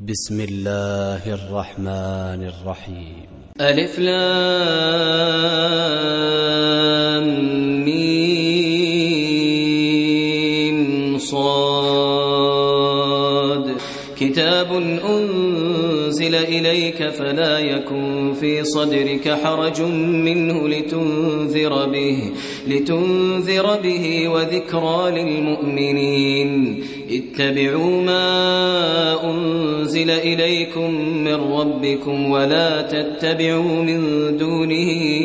بسم الله الرحمن الرحيم. ألف لام ميم صاد كتاب أنزل إليك فلا يكن في صدرك حرج منه لتنذر به وذكرى للمؤمنين. اتبعوا ما أنزل إليكم من ربكم ولا تتبعوا من دونه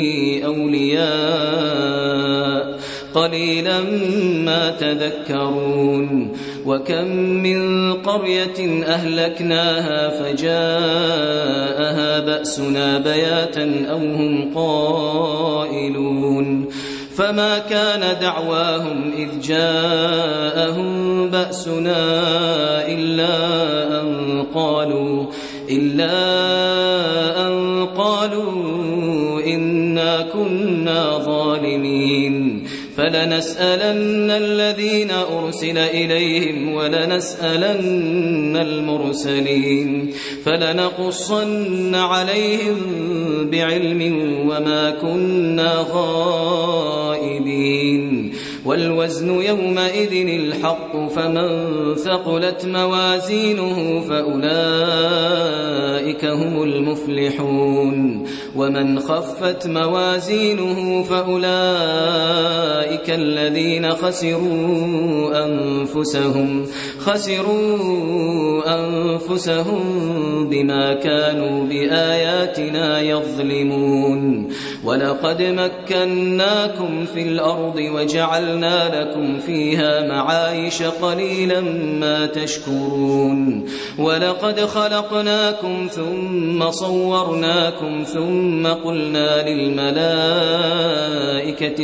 أولياء قليلا ما تذكرون. وكم من قرية أهلكناها فجاءها بأسنا بياتا أو هم قائلون. فما كان دعواهم إذ جاءهم بأسنا إلا أن قالوا إنا كنا ظالمين. فلنسألن الذين أرسل إليهم ولنسألن المرسلين فلنقصن عليهم بعلم وما كنا غائبين. والوزن يومئذ الحق فمن ثقلت موازينه فأولئك هم المفلحون. ومن خفت موازينه فأولئك الذين خسروا أنفسهم بما كانوا بآياتنا يظلمون. ولقد مكناكم في الأرض وجعلنا لكم فيها معايش قليلا ما تشكرون. ولقد خلقناكم ثم صورناكم ثم قلنا للملائكة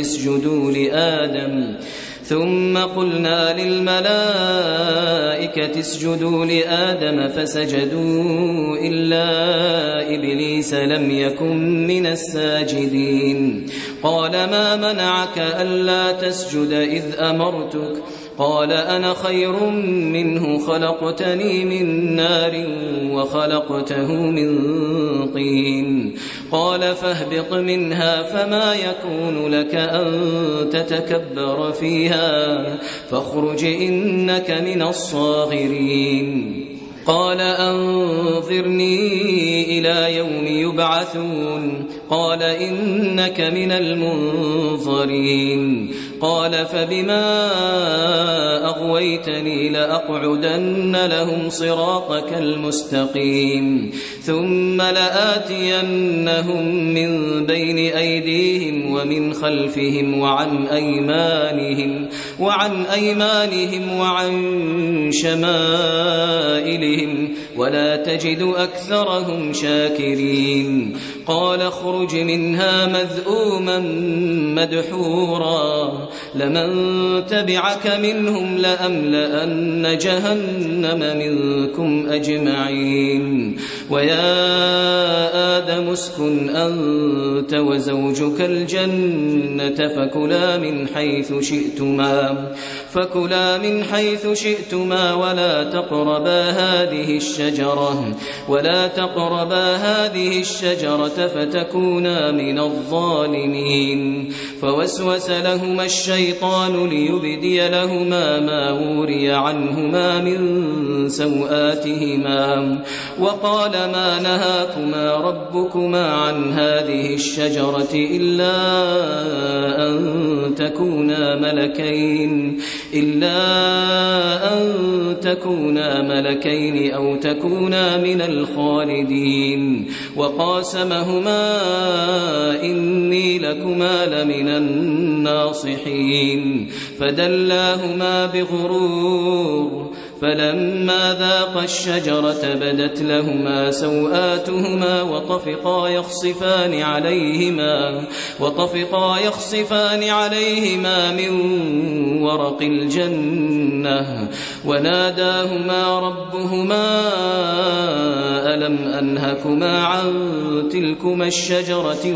اسجدوا لآدم فسجدوا إلا إبليس لم يكن من الساجدين. قال ما منعك ألا تسجد إذ أمرتك؟ قال أنا خير منه خلقتني من نار وخلقته من طين. قال فاهبط منها فما يكون لك أن تتكبر فيها فاخرج إنك من الصاغرين. قال أنظرني إلى يوم يبعثون. قال إنك من المنظرين. قال فبما أغويتني لأقعدن لهم صراطك المستقيم ثم لآتينهم من بين أيديهم ومن خلفهم وعن أيمانهم وعن شمائلهم ولا تجد أكثرهم شاكرين. قال اخرج منها مذءوما مدحورا لمن تبعك منهم لأملأن جهنم منكم أجمعين. ويا آدم اسكن أنت وزوجك الجنة فكلا من حيث شئتما ولا تقربا هذه الشجرة فتكونا من الظالمين. فوسوس لهما الشيطان ليبدي لهما ما وري عنهما من سوآتهما وقال ما نهاكما ربكما عن هذه الشجرة إلا أن تكونا ملكين أو تكونا من الخالدين. وقاسمهما إني لكما لمن الناصحين. فدلاهما بغرور فلما ذاقا الشجرة بدت لهما سوآتهما وطفقا يخصفان عليهما من ورق الجنة وناداهما ربهما ألم أنهكما عن تلكما الشجرة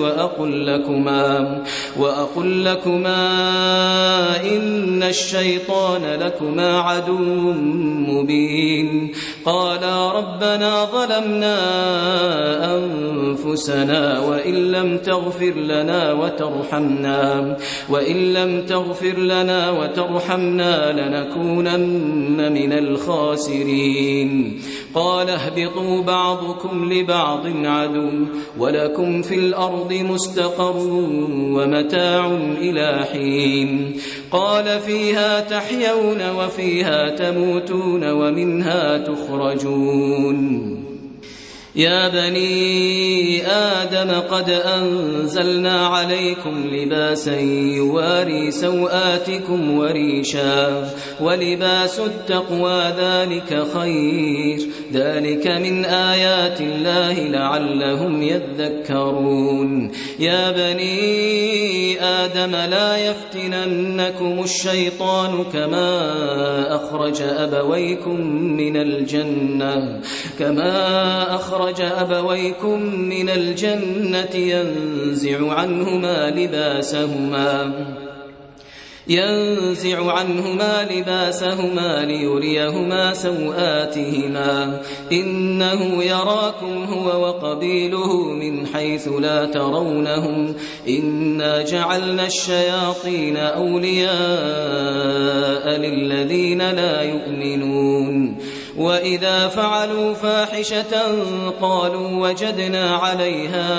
وأقل لكما إن الشيطان لكما عدو مبين قالا ربنا ظلمنا أنفسنا وإن لم تغفر لنا وترحمنا لنكونن من الخاسرين قال اهبطوا بعضكم لبعض عدو ولكم في الأرض مستقر ومتاع إلى حين قال فيها تحيون وفيها تموتون ومنها تخرجون يا بني آدم قد أنزلنا عليكم لباسا يواري سوآتكم وريشا ولباس التقوى ذلك خير ذلك من آيات الله لعلهم يذكرون يا بني آدم لا يفتننكم الشيطان كما أخرج أبويكم من الجنة ينزع عنهما لباسهما ليريهما سوآتهما إنه يراكم هو وقبيله من حيث لا ترونهم إنا جعلنا الشياطين أولياء للذين لا يؤمنون وإذا فعلوا فاحشة قالوا وجدنا عليها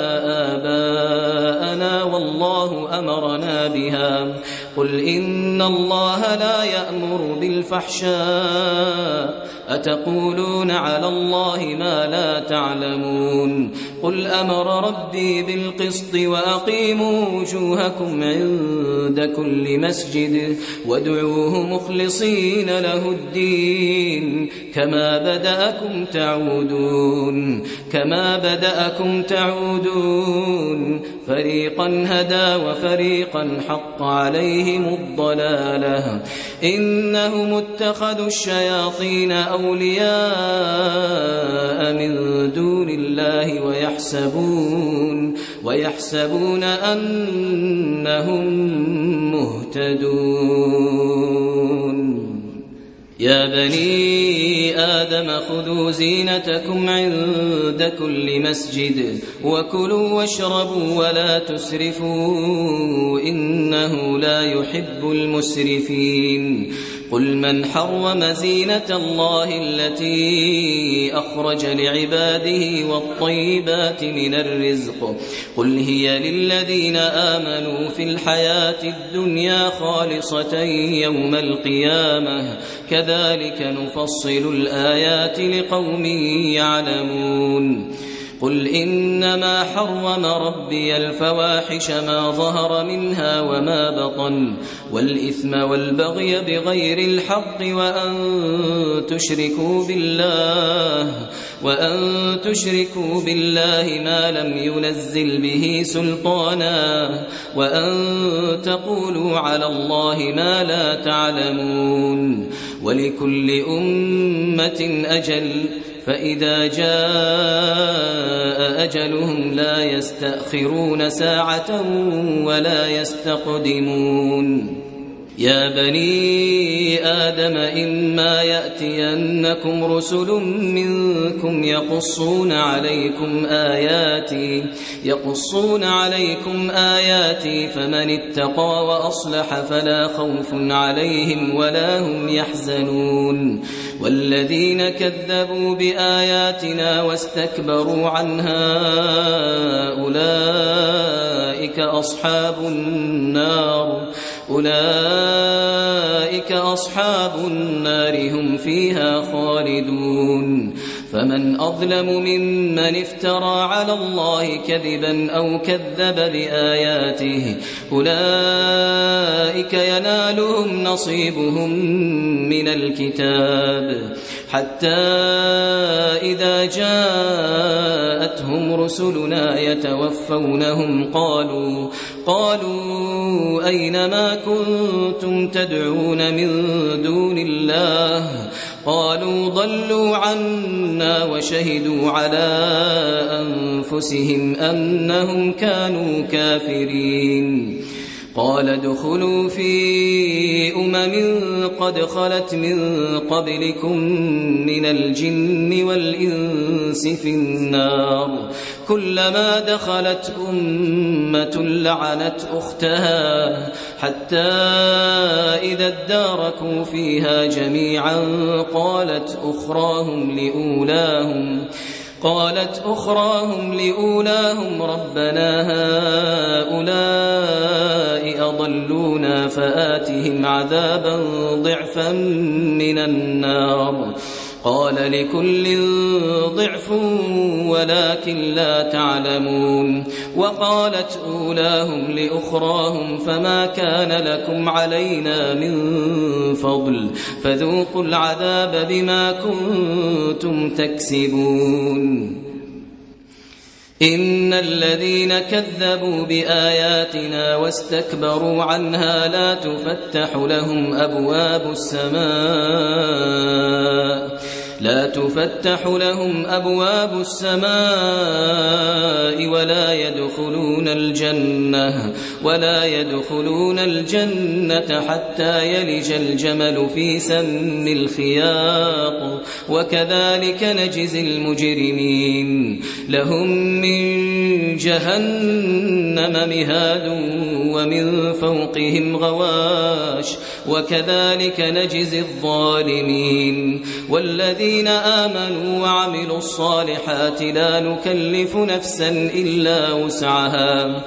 آباءنا والله أمرنا بها قل إن الله لا يأمر بالفحشاء أتقولون على الله ما لا تعلمون قل أمر ربي بالقسط وأقيموا وجوهكم عند كل مسجد وادعوه مخلصين له الدين كما بدأكم تعودون فريقا هدى وفريقا حق عليهم الضلالة إنهم اتخذوا الشياطين أولياء من دون الله ويحسبون أنهم مهتدون يا بني آدم خذوا زينتكم عند كل مسجد وكلوا واشربوا ولا تسرفوا إنه لا يحب المسرفين قل من حرم زينة الله التي أخرج لعباده والطيبات من الرزق قل هي للذين آمنوا في الحياة الدنيا خالصة يوم القيامة كذلك نفصل الآيات لقوم يعلمون قل إنما حرم ربي الفواحش ما ظهر منها وما بطن والإثم والبغي بغير الحق وأن تشركوا بالله ما لم ينزل به سلطانا وأن تقولوا على الله ما لا تعلمون ولكل أمة أجل فإذا جاء أجلهم لا يستأخرون ساعة ولا يستقدمون يا بني آدم إما يأتينكم رسل منكم يقصون عليكم آياتي فمن اتقى وأصلح فلا خوف عليهم ولا هم يحزنون والذين كذبوا بآياتنا واستكبروا عنها أولئك أصحاب النار هم فيها خالدون فمن أظلم ممن افترى على الله كذبا أو كذب بآياته أولئك ينالهم نصيبهم من الكتاب حتى إذا جاءتهم رسلنا يتوفونهم قالوا أين ما كنتم تدعون من دون الله قالوا ضلوا عنا وشهدوا على أنفسهم أنهم كانوا كافرين قال ادخلوا في قد خلت من قبلكم من الجن والإنس في النار كلما دخلت أمة لعنت أختها حتى إذا اداركوا فيها جميعا قالت أخراهم لأولاهم ربنا هؤلاء أضلونا فآتهم عذابا ضعفا من النار قال لكل ضعف ولكن لا تعلمون وقالت أولاهم لأخراهم فما كان لكم علينا من فضل فذوقوا العذاب بما كنتم تكسبون إن الذين كذبوا بآياتنا واستكبروا عنها لا تفتح لهم أبواب السماء ولا يدخلون الجنة حتى يلج الجمل في سم الخياط وكذلك نجزي المجرمين لهم من جهنم مهاد ومن فوقهم غواش وكذلك نجزي الظالمين والذين آمنوا وعملوا الصالحات لا نكلف نفسا إلا وسعها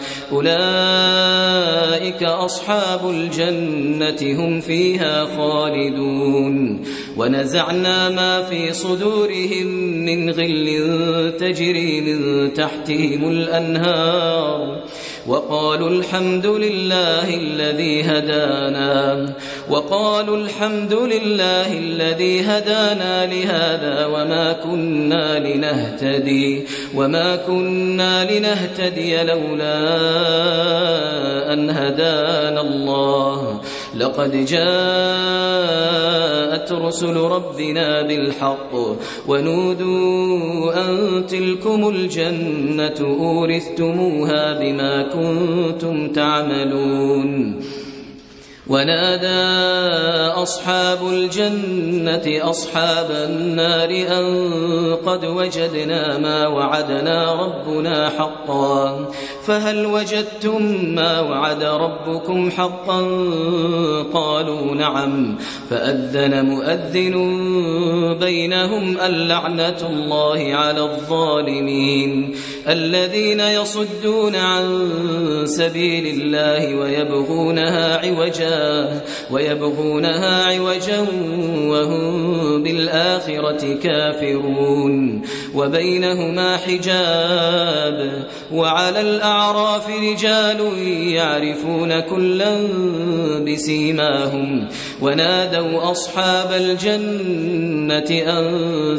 أولئك أصحاب الجنة هم فيها خالدون ونزعنا ما في صدورهم من غل تجري من تحتهم الأنهار وقالوا الحمد لله الذي هدانا لهذا وما كنا لنهتدي لولا أن هدانا الله لقد جاءت رسل ربنا بالحق ونودوا أن تلكم الجنة أورثتموها بما كنتم تعملون ونادى أصحاب الجنة أصحاب النار أن قد وجدنا ما وعدنا ربنا حقا فهل وجدتم ما وعد ربكم حقا قالوا نعم فأذن مؤذن بينهم اللعنة الله على الظالمين الذين يصدون عن سبيل الله ويبغونها عوجا وهم بالآخرة كافرون وبينهما حجاب وعلى الأعراف رجال يعرفون كلا بسيماهم ونادوا أصحاب الجنة أن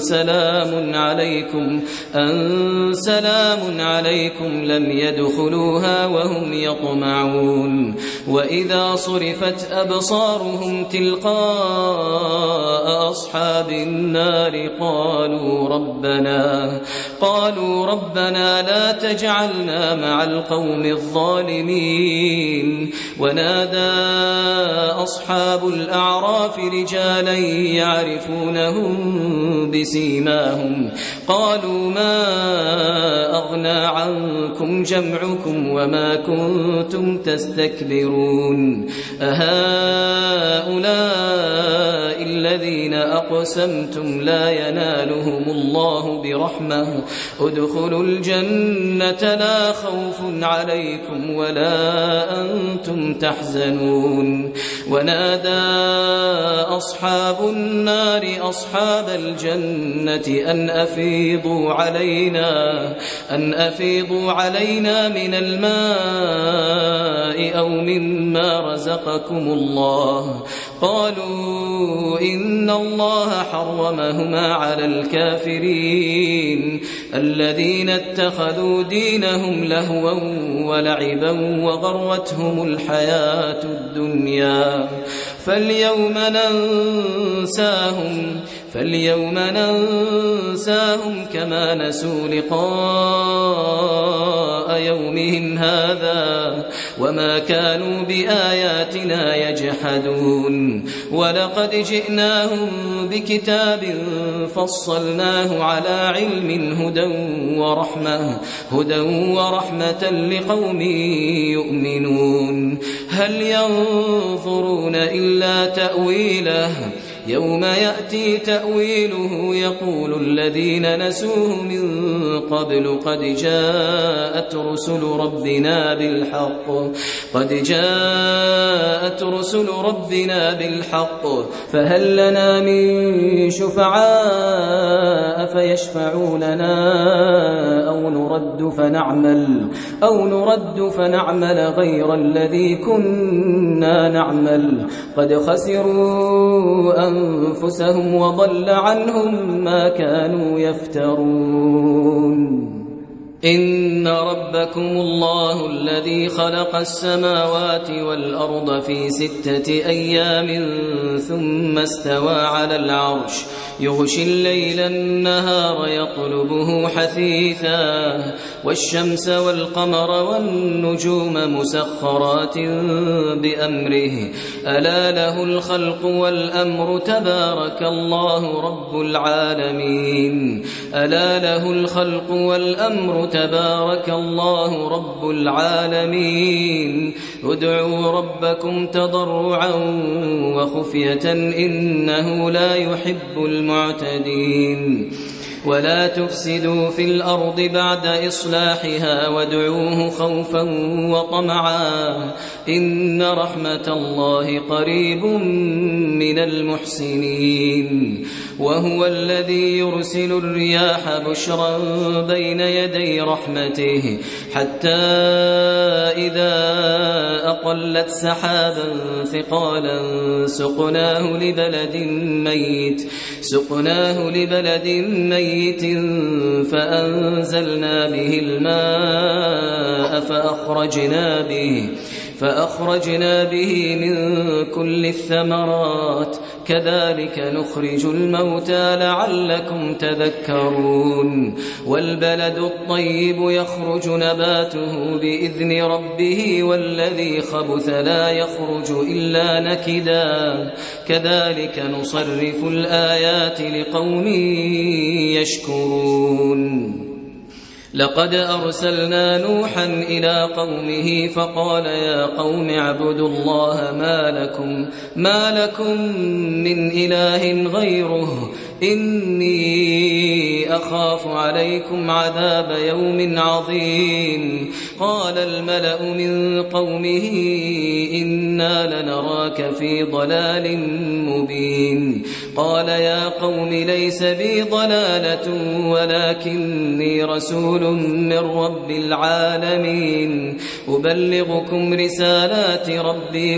سلام عليكم لم يدخلوها وهم يطمعون وإذا صرفت أبصارهم تلقاء أصحاب النار قالوا ربنا لا تجعلنا مع القوم الظالمين ونادى أصحاب الأعراف رجالا يعرفونهم بسيماهم قالوا ما أغنى عنكم جمعكم وما كنتم تستكبرون أهؤلاء الذين أقسمتم لا ينالهم الله برحمة ادخلوا الجنة لا خوف عليكم ولا أنتم تحزنون ونادى أصحاب النار أصحاب الجنة أن أفيضوا علينا من الماء أو مما رزقكم الله قالوا إن الله حرمهما على الكافرين الذين اتخذوا دينهم لهوا ولعبا وغرتهم الحياة الدنيا فاليوم فاليوم ننساهم كما نسوا لقاء يومهم هذا وما كانوا بآياتنا يجحدون ولقد جئناهم بكتاب فصلناه على علم هدى ورحمة لقوم يؤمنون هل ينظرون إلا تأويله يوم يأتي تأويله يقول الذين نسوه من قبل قد جاءت رسل ربنا بالحق فهل لنا من شفعاء فيشفعوا لنا أو نرد فنعمل غير الذي كنا نعمل قد خسروا أنفسهم وضل عنهم ما كانوا يفترون إن ربكم الله الذي خلق السماوات والأرض في 6 أيام ثم استوى على العرش يغشي الليل النهار يطلبه حثيثا والشمس والقمر والنجوم مسخرات بأمره ألا له الخلق والأمر تبارك الله رب العالمين ادعوا ربكم تضرعا وخفية إنه لا يحب المعتدين ولا تفسدوا في الأرض بعد إصلاحها وادعوه خوفا وطمعا إن رحمة الله قريب من المحسنين وهو الذي يرسل الرياح بشرا بين يدي رحمته حتى إذا أقلت سحابا ثقالا سقناه لبلد ميت فأنزلنا به الماء فأخرجنا به من كل الثمرات كذلك نخرج الموتى لعلكم تذكرون والبلد الطيب يخرج نباته بإذن ربه والذي خبث لا يخرج إلا نكدا كذلك نصرف الآيات لقوم يشكرون لقد أرسلنا نوحا إلى قومه فقال يا قوم اعبدوا الله ما لكم من إله غيره إني أخاف عليكم عذاب يوم عظيم قال الملأ من قومه إنا لنراك في ضلال مبين قال يا قوم ليس بي ضلالة ولكني رسول من رب العالمين أبلغكم رسالات ربي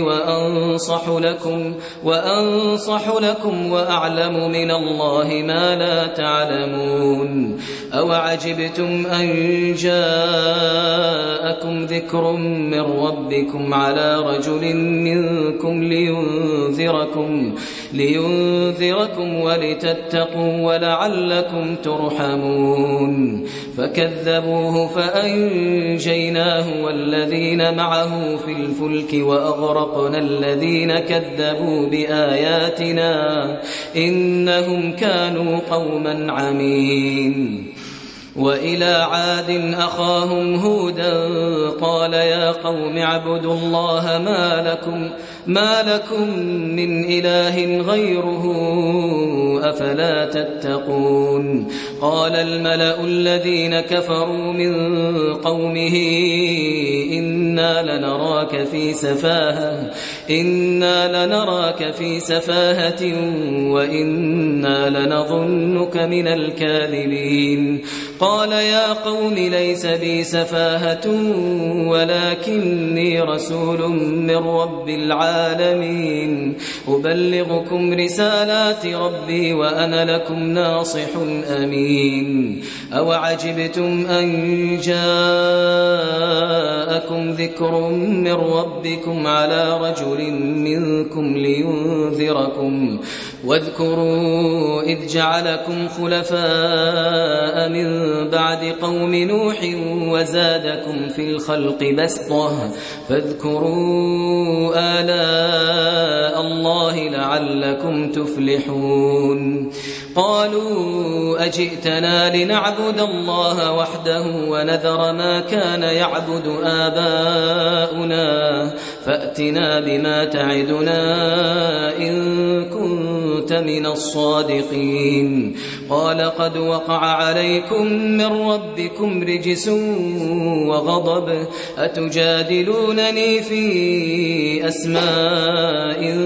وأنصح لكم وأعلم من الله ما لا تعلمون أوعجبتم أن جاءكم ذكر من ربكم على رجل منكم لينذركم ولتتقوا ولعلكم ترحمون فكذبوه فأنجيناه والذين معه في الفلك وأغرقنا الذين كذبوا بآياتنا إنهم كانوا قوما عمين وإلى عاد أخاهم هودا قال يا قوم اعبدوا الله ما لكم من إله غيره أفلا تتقون قال الملأ الذين كفروا من قومه إنا لنراك في سفاهة وإنا لنظنك من الكاذبين قال يا قوم ليس بي سفاهة ولكني رسول من رب العالمين أبلغكم رسالات ربي وأنا لكم ناصح أمين أوعجبتم أن جاءكم ذكر من ربكم على رجل منكم لينذركم واذكروا إذ جعلكم خلفاء من بعد قوم نوح وزادكم في الخلق بسطة فاذكروا آلاء الله لعلكم تفلحون قالوا أجئتنا لنعبد الله وحده ونذر ما كان يعبد آباؤنا فأتنا بما تعدنا إن كنت من الصادقين قال قد وقع عليكم من ربكم رجس وغضب أتجادلونني في أسماء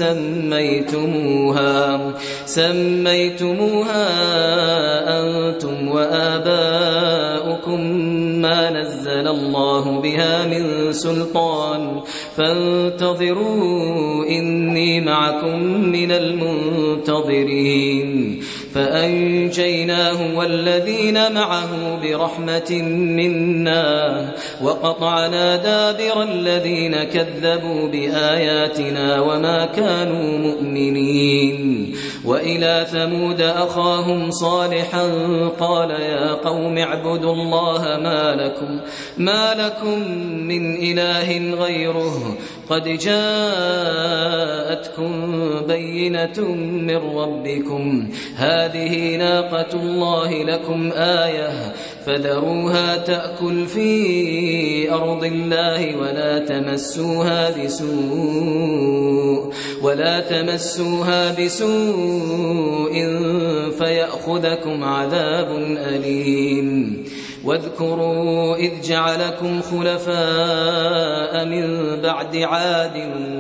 سميتموها أنتم وآباؤكم ما نزل الله بها من سلطان فانتظروا إني معكم من المنتظرين فأنجيناه والذين معه برحمة منا وقطعنا دابر الذين كذبوا بآياتنا وما كانوا مؤمنين وإلى ثمود أخاهم صالحا قال يا قوم اعبدوا الله ما لكم من إله غيره قد جاءتكم بينة من ربكم هذه ناقة الله لكم آية فذروها تأكل في أرض الله ولا تمسوها بسوء فيأخذكم عذاب أليم واذكروا إذ جعلكم خلفاء من بعد عاد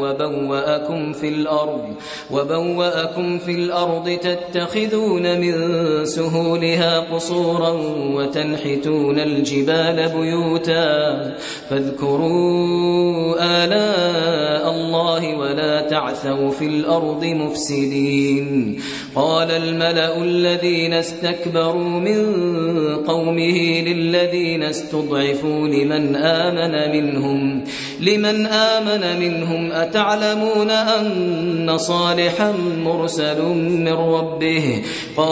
وبوأكم في الأرض تتخذون من سهولها قصورا وتنحتون الجبال بيوتا فاذكروا آلاء الله ولا تعثوا في الأرض مفسدين قال الملأ الذين استكبروا من قومه للذين استضعفوا لمن آمن منهم أتعلمون أن صالحا مرسل من ربه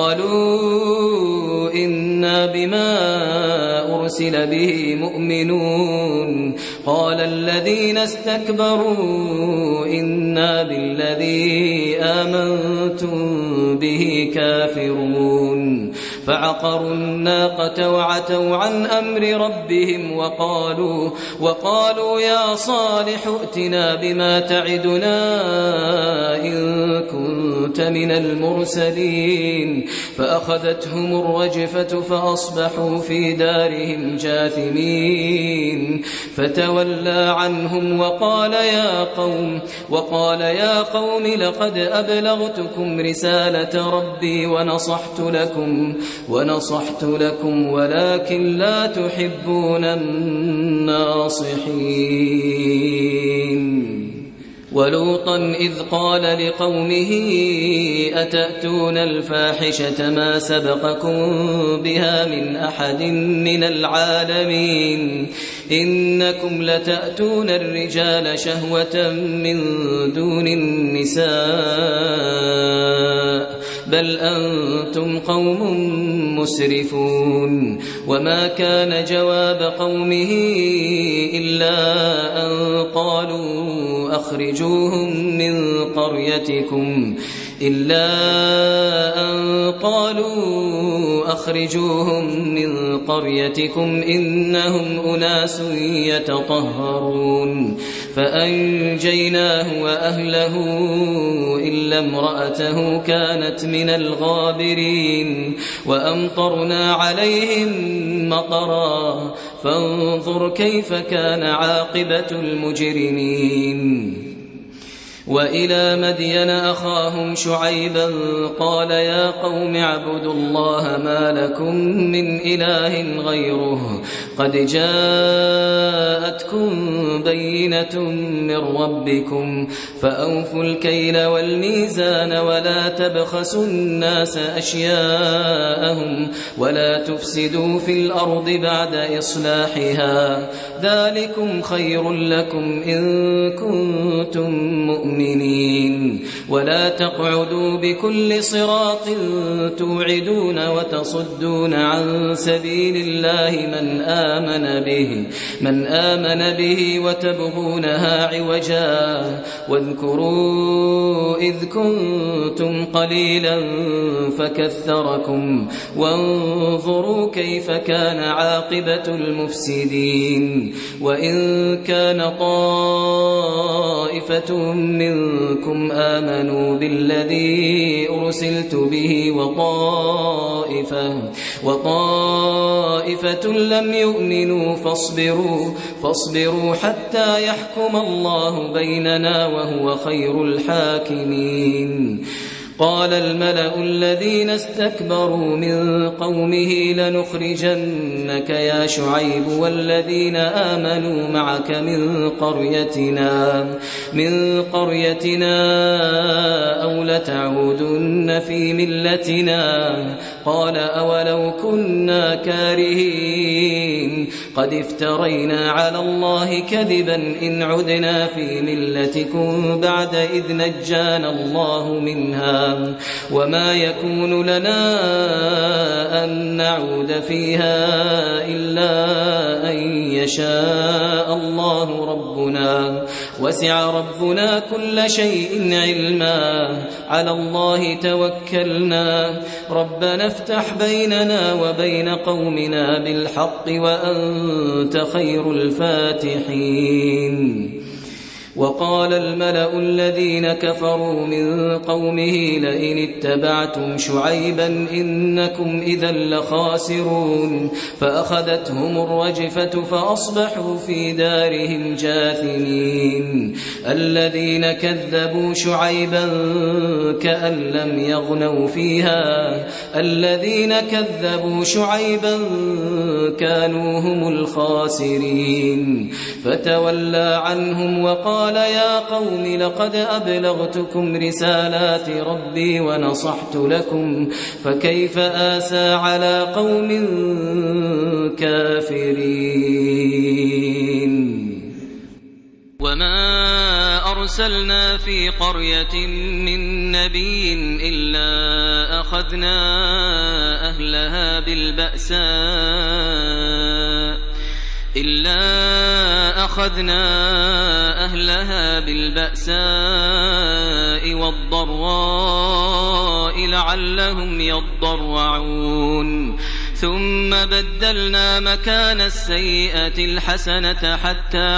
قالوا إنا بما أرسل به مؤمنون قال الذين استكبروا إنا بالذي آمنتم به كافرون فعقروا الناقة وعتوا عن أمر ربهم وقالوا يا صالح ائتنا بما تعدنا إن كنت من المرسلين فأخذتهم الرجفة فأصبحوا في دارهم جاثمين فتولى عنهم وقال يا قوم لقد أبلغتكم رسالة ربي ونصحت لكم ولكن لا تحبون الناصحين ولوطا إذ قال لقومه أتأتون الفاحشة ما سبقكم بها من أحد من العالمين إنكم لتأتون الرجال شهوة من دون النساء بل أنتم قوم مسرفون وما كان جواب قومه إلا أن قالوا أخرجوهم من قريتكم إنهم أناس يتطهرون فأنجيناه وأهله إلا امرأته كانت من الغابرين وأمطرنا عليهم مطرا فانظر كيف كان عاقبة المجرمين وإلى مدين أخاهم شعيبا قال يا قوم اعبدوا الله ما لكم من إله غيره قد جاءتكم بينة من ربكم فأوفوا الكيل والميزان ولا تبخسوا الناس أشياءهم ولا تفسدوا في الأرض بعد إصلاحها ذلكم خير لكم إن كنتم مؤمنين ولا تقعدوا بكل صراط توعدون وتصدون عن سبيل الله من آمن به وتبغونها عوجا واذكروا إذ كنتم قليلا فكثركم وانظروا كيف كان عاقبة المفسدين وإن كان طائفة منكم آمنوا بالذي أرسلت به وطائفة لم يؤمنوا فاصبروا حتى يحكم الله بيننا وهو خير الحاكمين قال الملأ الذين استكبروا من قومه لنخرجنك يا شعيب والذين آمنوا معك من قريتنا أو لتعودن في ملتنا قال أولو كنا كارهين قد افترينا على الله كذبا إن عدنا في ملتكم بعد إذ نجانا الله منها وما يكون لنا أن نعود فيها إلا أن يشاء الله ربنا وسع ربنا كل شيء علما على الله توكلنا ربنا افتح بيننا وبين قومنا بالحق وأنت خير الفاتحين وقال الملأ الذين كفروا من قومه لئن اتبعتم شعيبا إنكم إذا لخاسرون فأخذتهم الرجفة فأصبحوا في دارهم جاثمين الذين كذبوا شعيبا كأن لم يغنوا فيها الذين كذبوا شعيبا كانوا هم الخاسرين فتولى عنهم وقال يا قوم لقد أبلغتكم رسالات ربي ونصحت لكم فكيف آسى على قوم كافرين وما أرسلنا في قرية من نبي إلا أخذنا أهلها بالبأساء والضراء لعلهم يضرعون ثم بدلنا مكان السيئة الحسنة حتى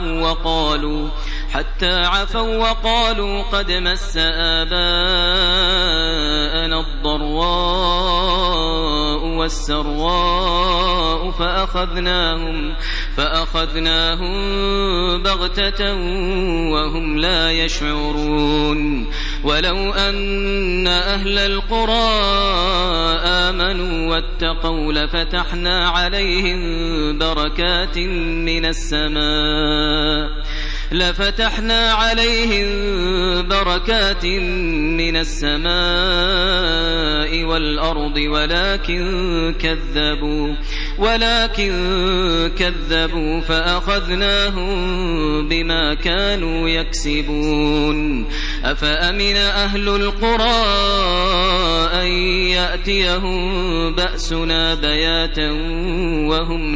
عفوا وقالوا قد مس آباءنا الضراء والسراء فأخذناهم بغتة وهم لا يشعرون ولو أن أهل القرى آمنوا واتقوا لفتحنا عليهم بركات من السماء والأرض ولكن كذبوا فأخذناهم بما كانوا يكسبون أفأمن أهل القرى أن يأتيهم بأسنا بياتا وهم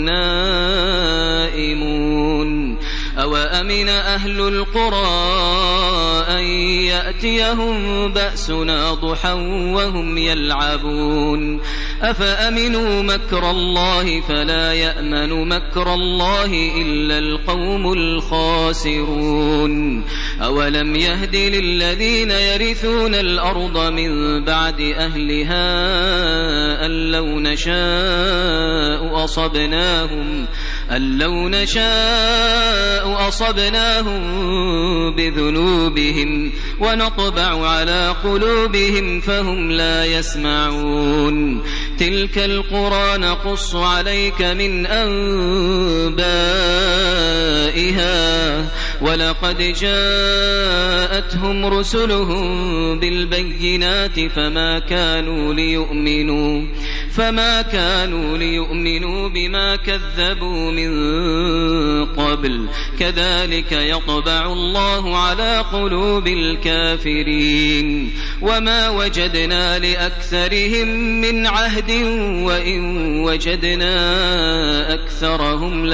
نائمون أوأمن أهل القرى أن يأتيهم بأسنا ضحى وهم يلعبون أفأمنوا مكر الله فلا يأمن مكر الله إلا القوم الخاسرون أولم يهد للذين يرثون الأرض من بعد أهلها أن لو نشاء أصبناهم بذنوبهم ونطبع على قلوبهم فهم لا يسمعون تلك القرى نقص عليك من أنبائها ولقد جاءتهم رسلهم بالبينات فما كانوا ليؤمنوا بما كذبوا من قبل كذلك يطبع الله على قلوب الكافرين وما وجدنا لأكثرهم من عهد وإن وجدنا أكثرهم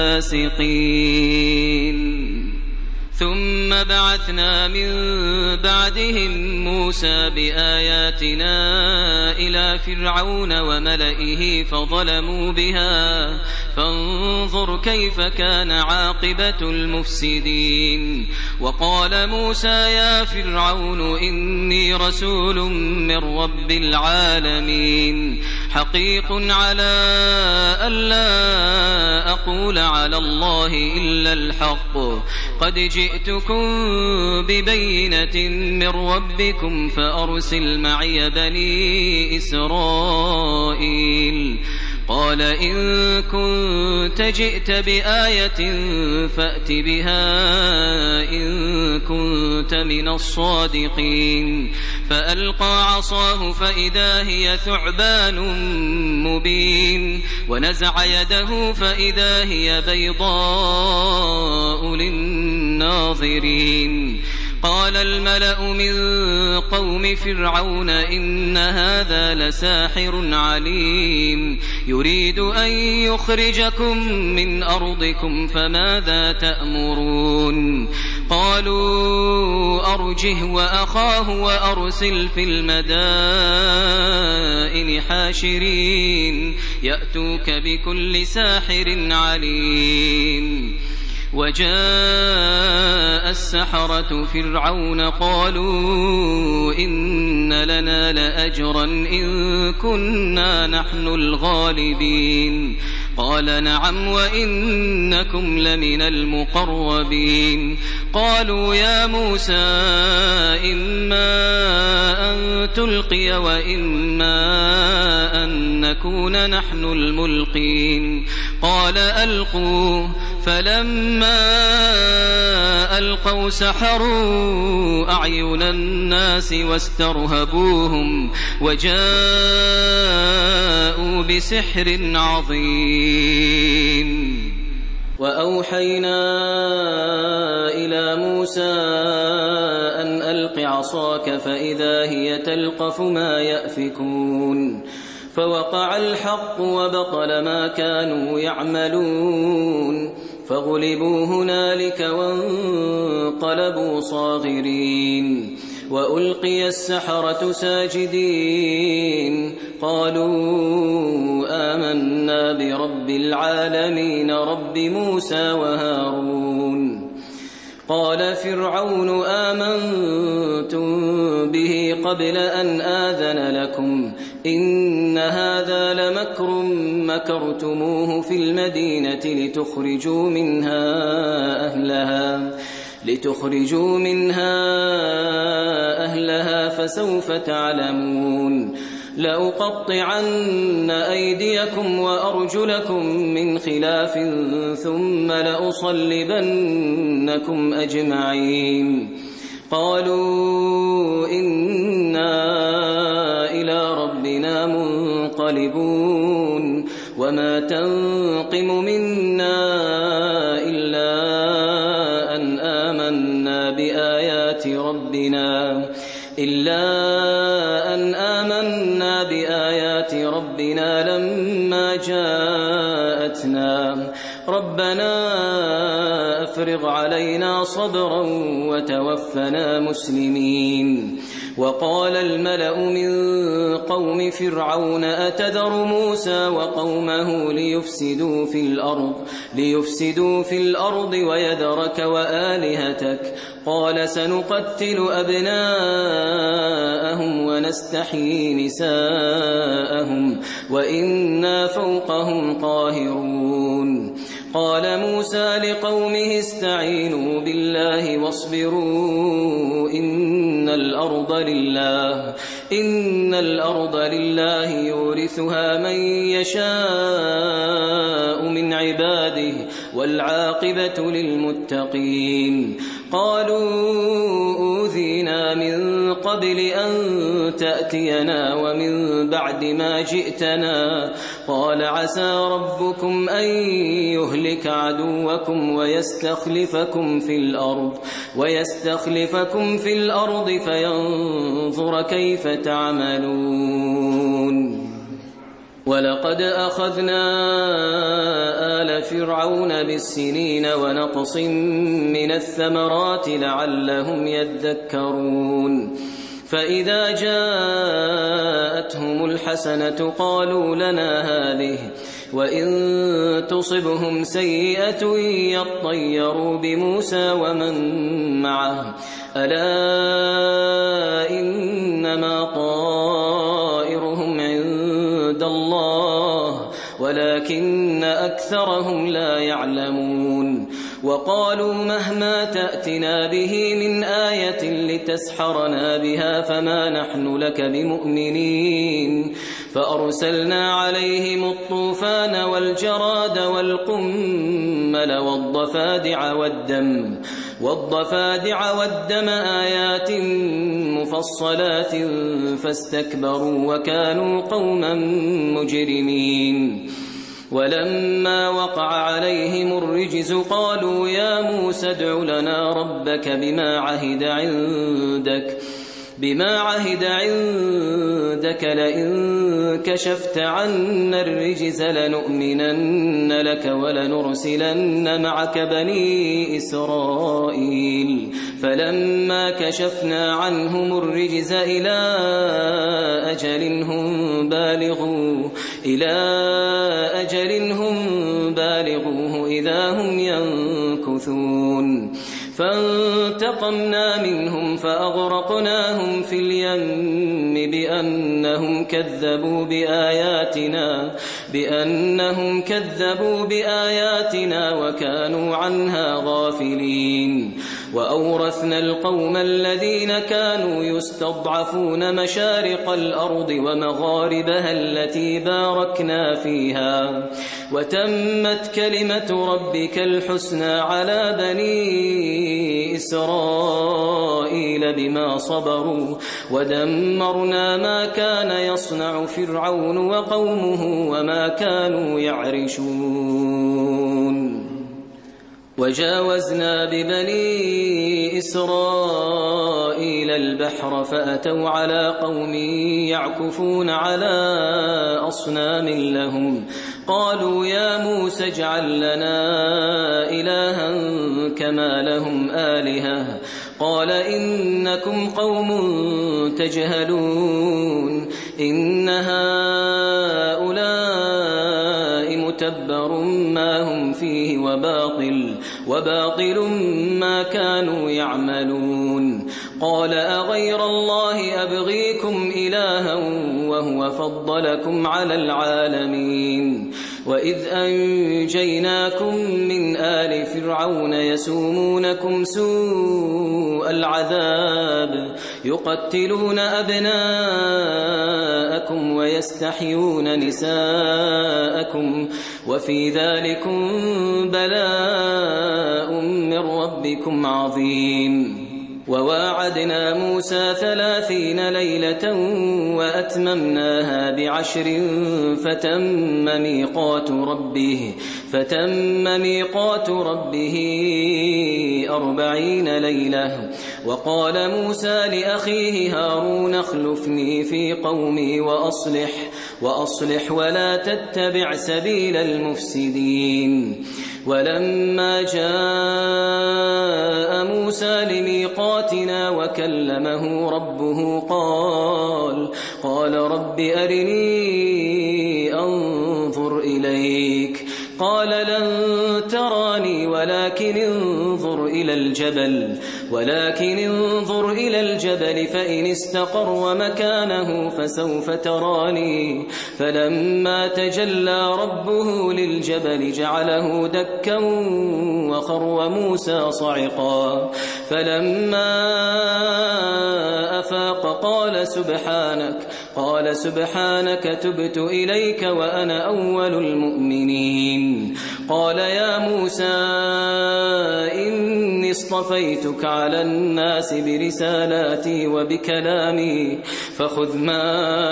لفاسقين ثم بعثنا من بعدهم موسى بآياتنا إلى فرعون وملئه فظلموا بها فانظر كيف كان عاقبة المفسدين وقال موسى يا فرعون إني رسول من رب العالمين حقيق على ألا أقول على الله إلا الحق قد جئتكم ببينة من ربكم فأرسل معي بني إسرائيل قال إن كنت جئت بآية فأت بها إن كنت من الصادقين فألقى عصاه فإذا هي ثعبان مبين ونزع يده فإذا هي بيضاء للناظرين قال الملأ من قوم فرعون إن هذا لساحر عليم يريد أن يخرجكم من أرضكم فماذا تأمرون قالوا أرجه وأخاه وأرسل في المدائن حاشرين يأتوك بكل ساحر عليم وجاء السحرة فرعون قالوا إن لنا لأجرا إن كنا نحن الغالبين قال نعم وإنكم لمن المقربين قالوا يا موسى إما أن تلقي وإما أن نكون نحن الملقين قال ألقوا فلما ألقوا سحروا أعين الناس واسترهبوهم وجاءوا بسحر عظيم وأوحينا إلى موسى أن ألق عصاك فإذا هي تلقف ما يأفكون فوقع الحق وبطل ما كانوا يعملون فغلبوا هنالك وانقلبوا صاغرين وألقي السحرة ساجدين قالوا آمنا برب العالمين رب موسى وهارون قال فرعون آمنتم به قبل أن آذن لكم إن هذا لمكر مكرتموه في المدينة لتخرجوا منها أهلها فسوف تعلمون لأقطعن أيديكم وأرجلكم من خلاف ثم لأصلبنكم أجمعين قالوا إنا إلى ربنا منقلبون وما تنقم منا إلا أن آمنا بآيات ربنا لما جاءتنا ربنا أفرغ علينا صبرا وتوفنا مسلمين وقال الملأ من قوم فرعون أتذر موسى وقومه ليفسدوا في الأرض ويذرك وآلهتك قال سنقتل أبناءهم ونستحيي نساءهم وإنا فوقهم قاهرون قال موسى لقومه استعينوا بالله واصبروا إن الأرض لله يورثها من يشاء من عباده والعاقبة للمتقين قالوا أوذينا من قبل أن تأتينا ومن بعد ما جئتنا قال عسى ربكم أن يهلك عدوكم ويستخلفكم في الأرض فينظر كيف تعملون ولقد أخذنا آل فرعون بالسنين ونقص من الثمرات لعلهم يذكرون فإذا جاءتهم الحسنة قالوا لنا هذه وإن تصبهم سيئة يطيروا بموسى ومن معه ألا إنما طائرهم عند الله ولكن أكثرهم لا يعلمون وقالوا مهما تأتنا به من آية لتسحرنا بها فما نحن لك بمؤمنين فأرسلنا عليهم الطوفان والجراد والقمل والضفادع والدم آيات مفصلات فاستكبروا وكانوا قوما مجرمين ولما وقع عليهم الرجز قالوا يا موسى ادع لنا ربك بما عهد عندك لئن كشفت عنا الرجز لنؤمنن لك ولنرسلن معك بني إسرائيل فلما كشفنا عنهم الرجز إلى أجل هم بالغوه إذا هم ينكثون فانتقمنا منهم فأغرقناهم في اليم بأنهم كذبوا بآياتنا وكانوا عنها غافلين وأورثنا القوم الذين كانوا يستضعفون مشارق الأرض ومغاربها التي باركنا فيها وتمت كلمة ربك الحسنى على بني إسرائيل بما صبروا ودمرنا ما كان يصنع فرعون وقومه وما كانوا يعرشون وجاوزنا ببني إسرائيل البحر فأتوا على قوم يعكفون على أصنام لهم قالوا يا موسى اجعل لنا إلها كما لهم آلهة قال إنكم قوم تجهلون إن هؤلاء متبر ما هم فيه وباطل ما كانوا يعملون قال أغير الله أبغيكم إلها وهو فضلكم على العالمين وإذ أنجيناكم من آل فرعون يسومونكم سوء العذاب يقتلون أبناءكم ويستحيون نساءكم وفي ذلكم بلاء من ربكم عظيم وواعدنا موسى 30 ليلة وأتممناها ب10 فتم ميقات ربه 40 ليلة وقال موسى لأخيه هارون اخلفني في قومي وأصلح ولا تتبع سبيل المفسدين ولما جاء موسى لميقاتنا وكلمه ربه قال رب أرني أنظر إليك قال لن تراني ولكن انظر إلى الجبل ولكن انظر إلى الجبل فإن استقر مكانه فسوف تراني فلما تجلى ربه للجبل جعله دكا وخر موسى صعقا فلما أفاق قال سبحانك تبت إليك وأنا أول المؤمنين قال يا موسى إني اصطفيتك على الناس برسالاتي وبكلامي فخذ ما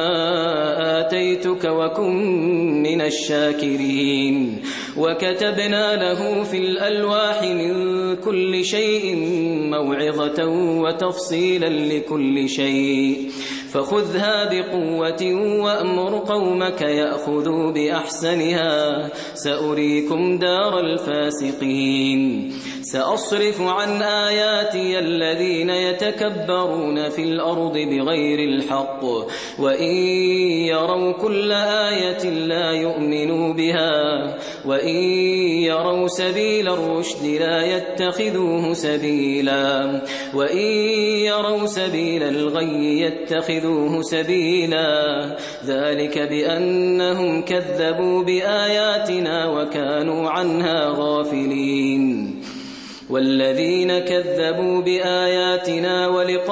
آتيتك وكن من الشاكرين وكتبنا له في الألواح من كل شيء موعظة وتفصيلا لكل شيء فخذها بقوة وأمر قومك يأخذوا بأحسنها سأريكم دار الفاسقين سأصرف عن آياتي الذين يتكبرون في الأرض بغير الحق وإن يروا كل آية لا يؤمنوا بها وإن يروا سبيل الرشد لا يتخذوه سبيلا وإن يروا سبيل الغي يتخذوه سبيلا ذلك بأنهم كذبوا بآياتنا وكانوا عنها غافلين والذين كذبوا بآياتنا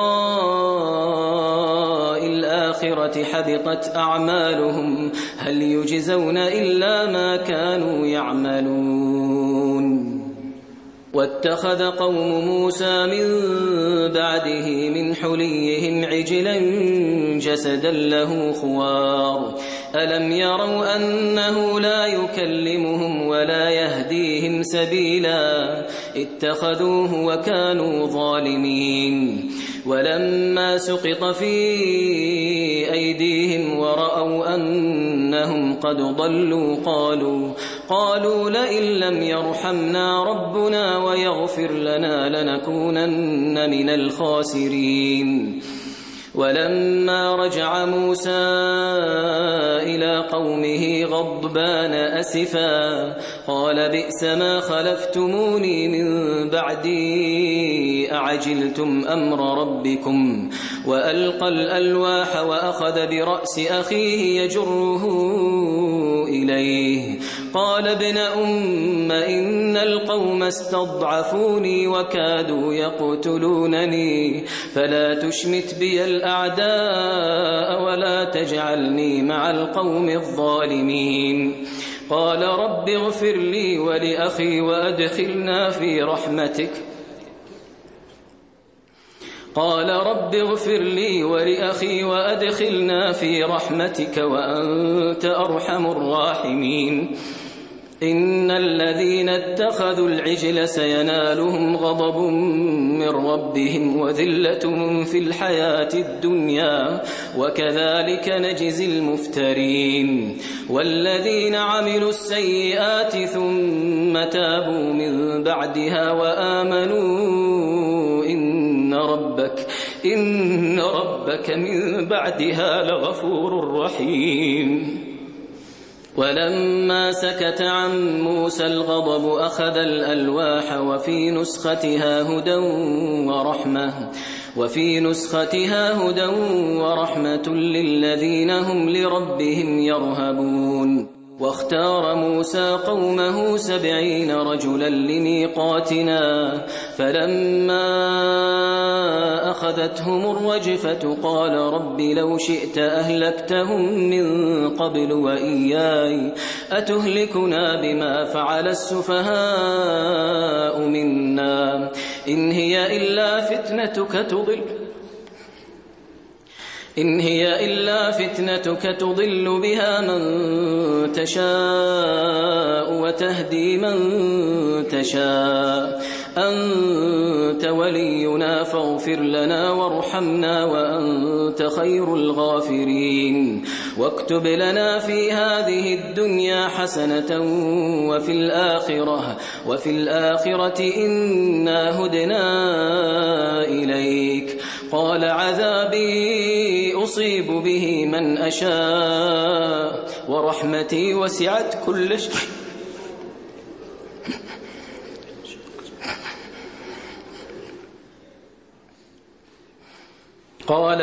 ولقاء الآخرة حبطت أعمالهم هل يجزون إلا ما كانوا يعملون واتخذ قوم موسى من بعده من حليهم عجلا جسدا له خوار ألم يروا أنه لا يكلمهم ولا يهديهم سبيلا اتخذوه وكانوا ظالمين ولما سقط في أيديهم ورأوا أنهم قد ضلوا قالوا لئن لم يرحمنا ربنا ويغفر لنا لنكونن من الخاسرين ولما رجع موسى إلى قومه غضبان أسفا قال بئس ما خلفتموني من بعدي أعجلتم أمر ربكم وألقى الألواح وأخذ برأس أخيه يجره إليه قال ابن أم إن القوم استضعفوني وكادوا يقتلونني فلا تشمت بي الأعداء ولا تجعلني مع القوم الظالمين قال رب اغفر لي ولأخي وأدخلنا في رحمتك وأنت أرحم الراحمين إن الذين اتخذوا العجل سينالهم غضب من ربهم وذلة في الحياة الدنيا وكذلك نجزي المفترين والذين عملوا السيئات ثم تابوا من بعدها وآمنوا إن ربك من بعدها لغفور رحيم ولما سكت عن موسى الغضب أخذ الألواح وفي نسختها هدى ورحمة للذين هم لربهم يرهبون واختار موسى قومه 70 رجلا لميقاتنا فلما أخذتهم الرجفة قال رب لو شئت أهلكتهم من قبل وإياي أتهلكنا بما فعل السفهاء منا إن هي إلا فتنتك تضل بها من تشاء وتهدي من تشاء أنت ولينا فاغفر لنا وارحمنا وأنت خير الغافرين واكتب لنا في هذه الدنيا حسنة وفي الآخرة إنا هدنا إليك قال عذابي أصيب به من أشاء ورحمتي وسعت كل شيء قال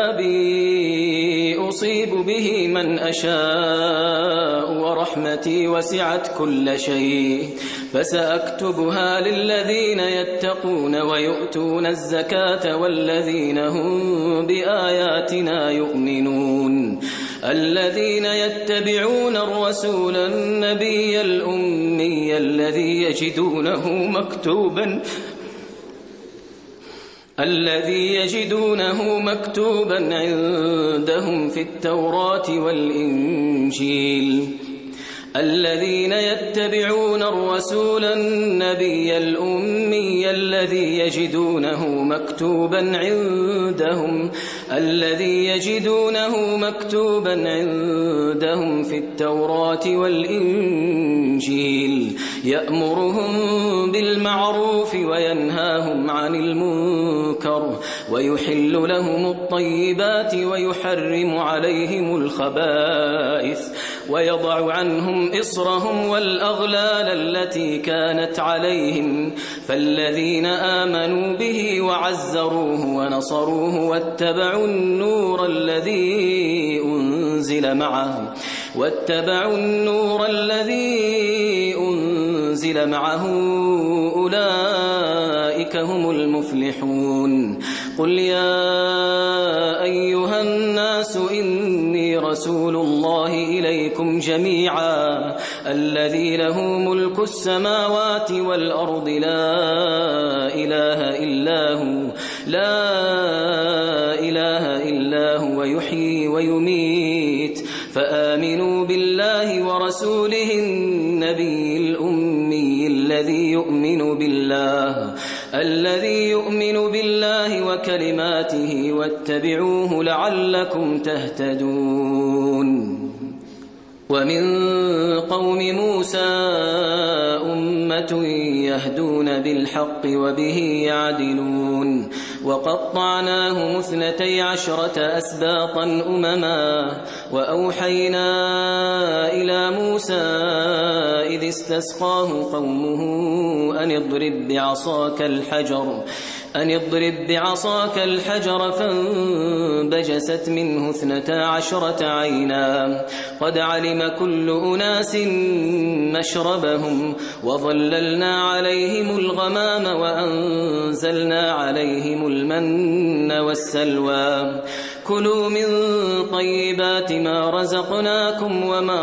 عذابي أصيب به من أشاء ورحمتي وسعت كل شيء فسأكتبها للذين يتقون ويؤتون الزكاة والذين هم بآياتنا يؤمنون الذين يتبعون الرسول النبي الأمي الذي يجدونه مكتوبا عندهم في التوراة والإنجيل الذين يتبعون الرسول النبي الأمي الذي يجدونه مكتوبا عندهم في التوراة والإنجيل يأمرهم بالمعروف وينهاهم عن المنكر ويحل لهم الطيبات ويحرم عليهم الخبائث ويضع عنهم إصرهم والأغلال التي كانت عليهم فالذين آمنوا به وعزروه ونصروه واتبعوا النور الذي أنزل معه أولئك هم المفلحون قل يا أيها الناس إني رسول الله إليكم جميعا الذي له ملك السماوات والأرض لا إله إلا هو يحيي ويميت فآمنوا بالله ورسوله النبي الأمي الذي يؤمن بالله وكلماته واتبعوه لعلكم تهتدون ومن قوم موسى أمة يهدون بالحق وبه يعدلون وقطعناهم 12 أسباطا أمما وأوحينا إلى موسى إذ استسقاه قومه أن اضرب بعصاك الحجر فانبجست منه 12 عينا قد علم كل أناس مشربهم وظللنا عليهم الغمام وأنزلنا عليهم المن والسلوى كلوا من طيبات ما رزقناكم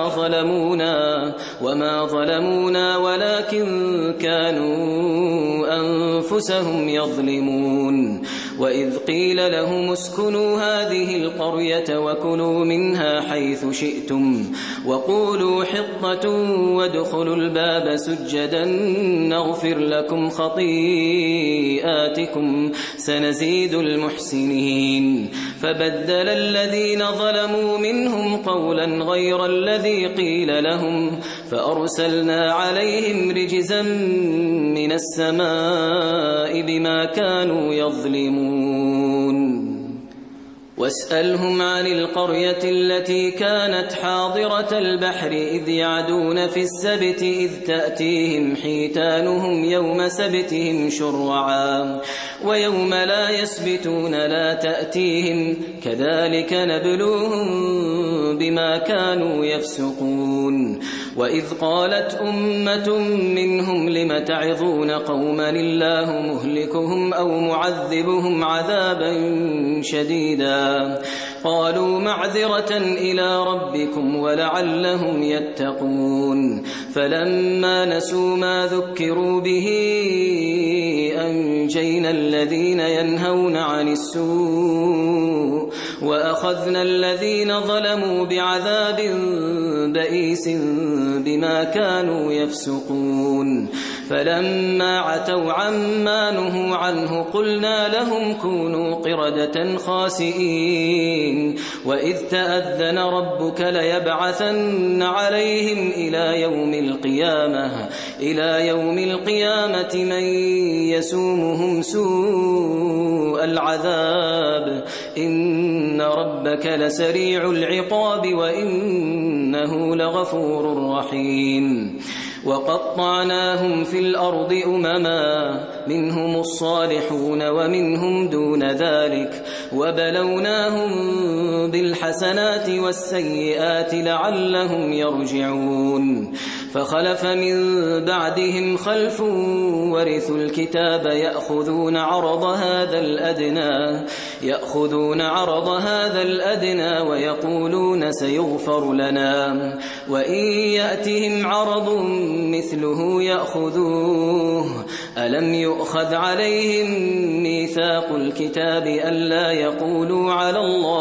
وما ظلمونا ولكن كانوا أنفسهم يظلمون وإذ قيل لهم اسكنوا هذه القرية وكلوا منها حيث شئتم وقولوا حطة وادخلوا الباب سجدا نغفر لكم خطيئاتكم سنزيد المحسنين فبدل الذين ظلموا منهم قولا غير الذي قيل لهم فأرسلنا عليهم رجزا من السماء بما كانوا يظلمون واسألهم عن القرية التي كانت حاضرة البحر إذ يعدون في السبت إذ تأتيهم حيتانهم يوم سبتهم شرعا ويوم لا يسبتون لا تأتيهم كذلك نبلوهم بما كانوا يفسقون وإذ قالت أمة منهم لم تعظون قوما الله مهلكهم أو معذبهم عذابا شديدا قالوا معذرة إلى ربكم ولعلهم يتقون فلما نسوا ما ذكروا به أنجينا الذين ينهون عن السوء وأخذنا الذين ظلموا بعذاب بئيس بما كانوا يفسقون فلما عتوا عما نهوا عنه قلنا لهم كونوا قردة خاسئين وإذ تأذن ربك ليبعثن عليهم إلى يوم القيامة من يسومهم سوء العذاب إن ربك لسريع العقاب وإنه لغفور رحيم وقطعناهم في الأرض أمما منهم الصالحون ومنهم دون ذلك وبلوناهم بالحسنات والسيئات لعلهم يرجعون فخلف من بعدهم خلف ورثوا الكتاب يأخذون عرض هذا الأدنى ويقولون سيغفر لنا وإن يأتهم عرض مثله يأخذوه ألم يؤخذ عليهم ميثاق الكتاب ألا يقولوا على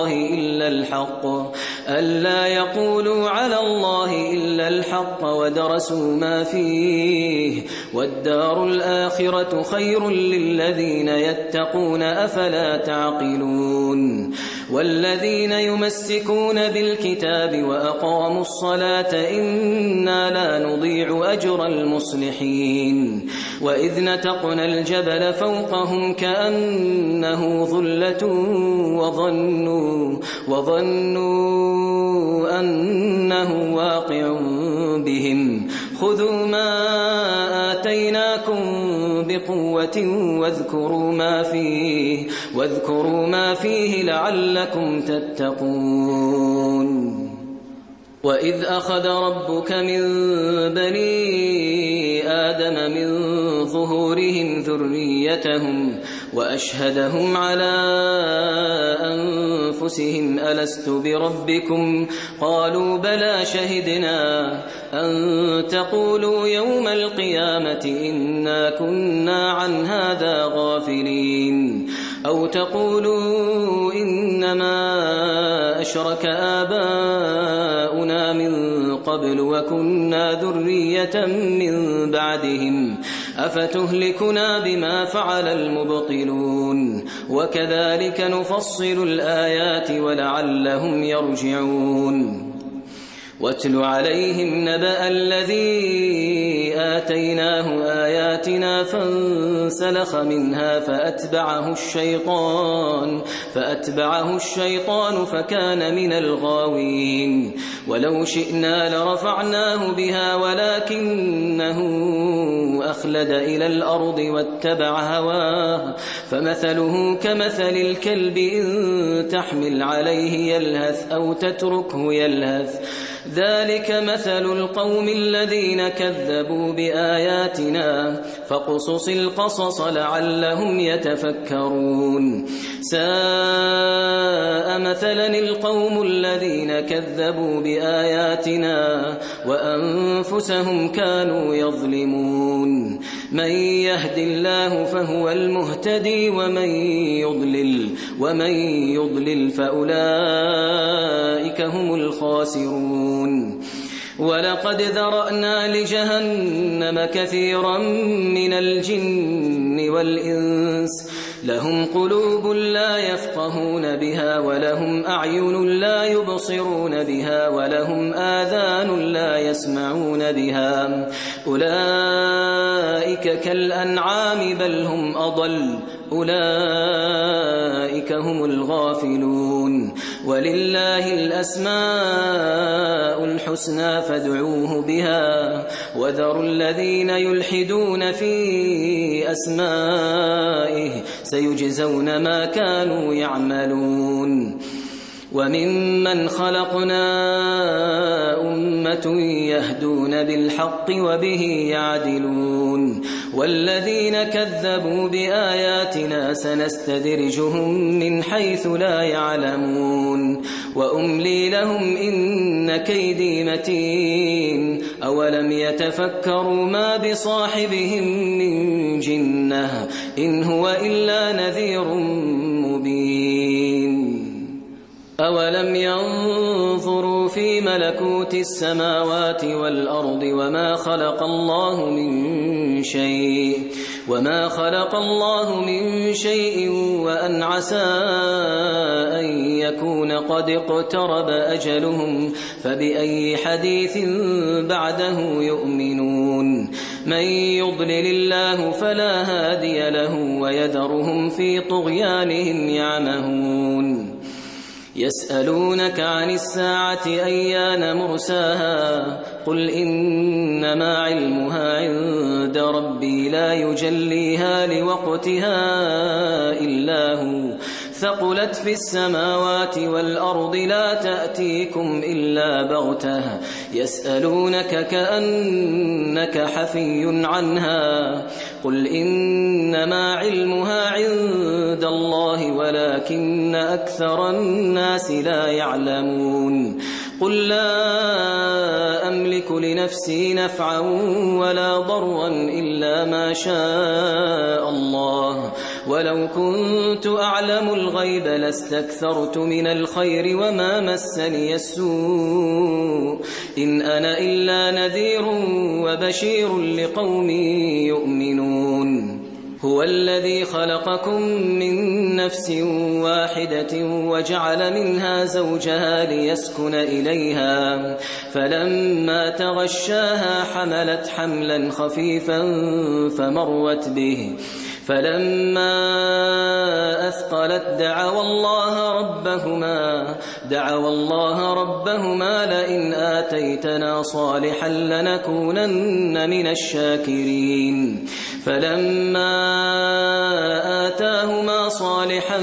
الله إلا الحق ودرسوا ما فيه والدار الآخرة خير للذين يتقون أفلا تعقلون والذين يمسكون بالكتاب وأقاموا الصلاة إنا لا نضيع أجر المصلحين وإذ نتقنا الجبل فوقهم كأنه ظلة وظنوا أنه واقع بهم خذوا ما آتيناكم بقوة واذكروا ما فيه لعلكم تتقون وإذ أخذ ربك من بني آدم من ظهورهم ذريتهم وأشهدهم على أنفسهم ألست بربكم قالوا بلى شهدنا أن تقولوا يوم القيامة إنا كنا عن هذا غافلين أو تقولوا إنما أشرك آباؤنا من قبل وكنا ذرية من بعدهم أفتهلكنا بما فعل المبطلون وكذلك نفصل الآيات ولعلهم يرجعون واتل عليهم نبأ الذي آتيناه آياتنا فانسلخ منها فأتبعه الشيطان فكان من الغاوين ولو شئنا لرفعناه بها ولكنه أخلد إلى الأرض واتبع هواه فمثله كمثل الكلب إن تحمل عليه يلهث أو تتركه يلهث ذلك مثل القوم الذين كذبوا بآياتنا فاقصص القصص لعلهم يتفكرون ساء مثلا القوم الذين كذبوا بآياتنا وأنفسهم كانوا يظلمون من يهد الله فهو المهتدي ومن يضلل فأولئك هم الخاسرون ولقد ذرأنا لجهنم كثيرا من الجن والإنس لهم قلوب لا يفقهون بها ولهم أعين لا يبصرون بها ولهم آذان لا يسمعون بها أولئك كالأنعام بل هم أضل أولئك هم الغافلون ولله الأسماء الحسنى فادعوه بها وذروا الذين يلحدون في أسمائه سيجزون ما كانوا يعملون وممن خلقنا أمة يهدون بالحق وبه يعدلون والذين كذبوا بآياتنا سنستدرجهم من حيث لا يعلمون وأملي لهم إن كيدي متين أولم يتفكروا ما بصاحبهم من جنة إن هو إلا نذير مبين أولم ينظروا في ملكوت السماوات والأرض وما خلق الله من شيء وأن عسى أن يكون قد اقترب أجلهم فبأي حديث بعده يؤمنون من يضلل الله فلا هادي له ويذرهم في طغيانهم يعمهون يسألونك عن الساعة أيان مرساها قل إنما علمها عند ربي لا يجليها لوقتها إلا هو ثقلت في السماوات والأرض لا تأتيكم إلا بغتة يسألونك كأنك حفي عنها قل إنما علمها عند الله ولكن أكثر الناس لا يعلمون قل لا أملك لنفسي نفعا ولا ضرا إلا ما شاء الله ولو كنت أعلم الغيب لاستكثرت من الخير وما مسني السوء إن أنا إلا نذير وبشير لقوم يؤمنون هو الذي خلقكم من نفس واحدة وجعل منها زوجها ليسكن إليها فلما تغشاها حملت حملا خفيفا فمرت به فلما أثقلت دعوا الله ربهما لئن آتيتنا صالحا لنكونن من الشاكرين فلما آتاهما صالحا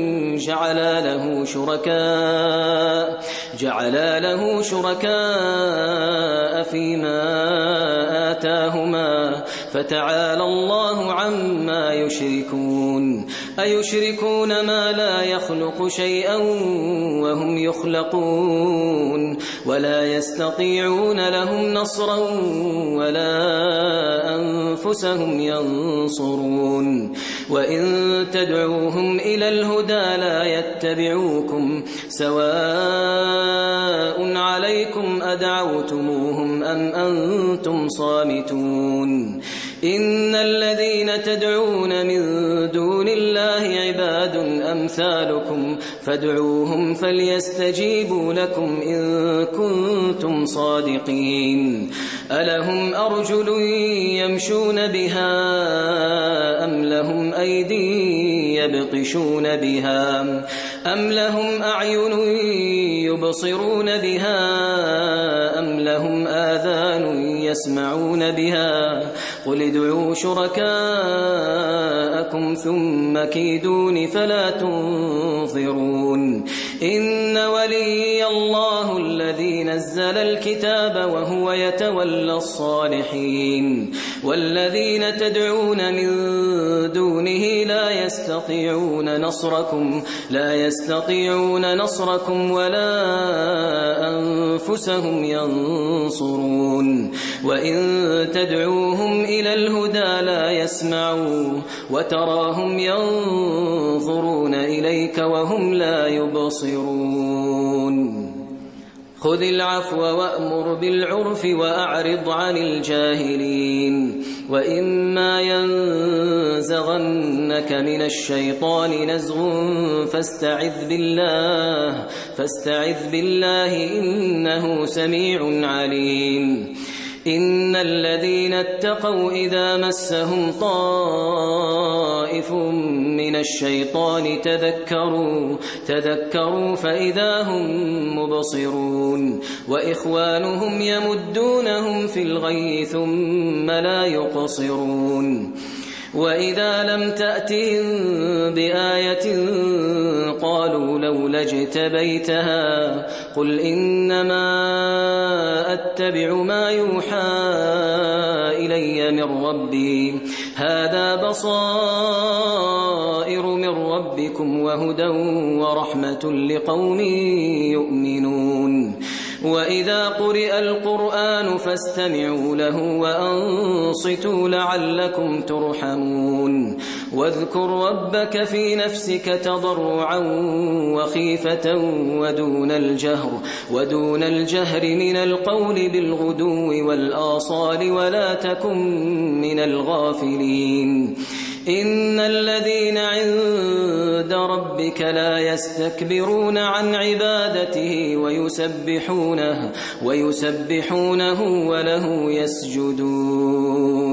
جعلا له شركاء فيما آتاهما فتعالى الله عما يشركون أيشركون ما لا يخلق شيئا وهم يخلقون ولا يستطيعون لهم نصرا ولا أنفسهم ينصرون وإن تدعوهم إلى الهدى لا يتبعوكم سواء عليكم أدعوتموهم أم أنتم صامتون إن الذين تدعون من دون الله عباد أمثالكم فادعوهم فليستجيبوا لكم إن كنتم صادقين ألهم أرجل يمشون بها أم لهم أيدي يبطشون بها أم لهم أعين يبصرون بها أم لهم آذان يسمعون بها قل ادعوا شركاءكم ثم كيدون فلا تنظرون إن ولي الله الذي نزل الكتاب وهو يتولى الصالحين والذين تدعون من دونه لا يستطيعون نصركم ولا أنفسهم ينصرون وإن تدعوهم إلى الهدى لا يسمعوا وتراهم ينظرون إليك وهم لا يبصرون خذ العفو وأمر بالعرف وأعرض عن الجاهلين وإما ينزغنك من الشيطان نزغ فاستعذ بالله إنه سميع عليم إن الذين اتقوا إذا مسهم طائف من الشيطان تذكروا فإذا هم مبصرون وإخوانهم يمدونهم في الغي ثم لا يقصرون وإذا لم تأتهم بآية قالوا لولا اجتبيتها قل إنما أتبع ما يوحى إلي من ربي هذا بصائر من ربكم وهدى ورحمة لقوم يؤمنون وإذا قرئ القرآن فاستمعوا له وأنصتوا لعلكم ترحمون واذكر ربك في نفسك تضرعا وخيفة ودون الجهر من القول بالغدو والآصال ولا تكن من الغافلين إن الذين عند ربك لا يستكبرون عن عبادته ويسبحونه وله يسجدون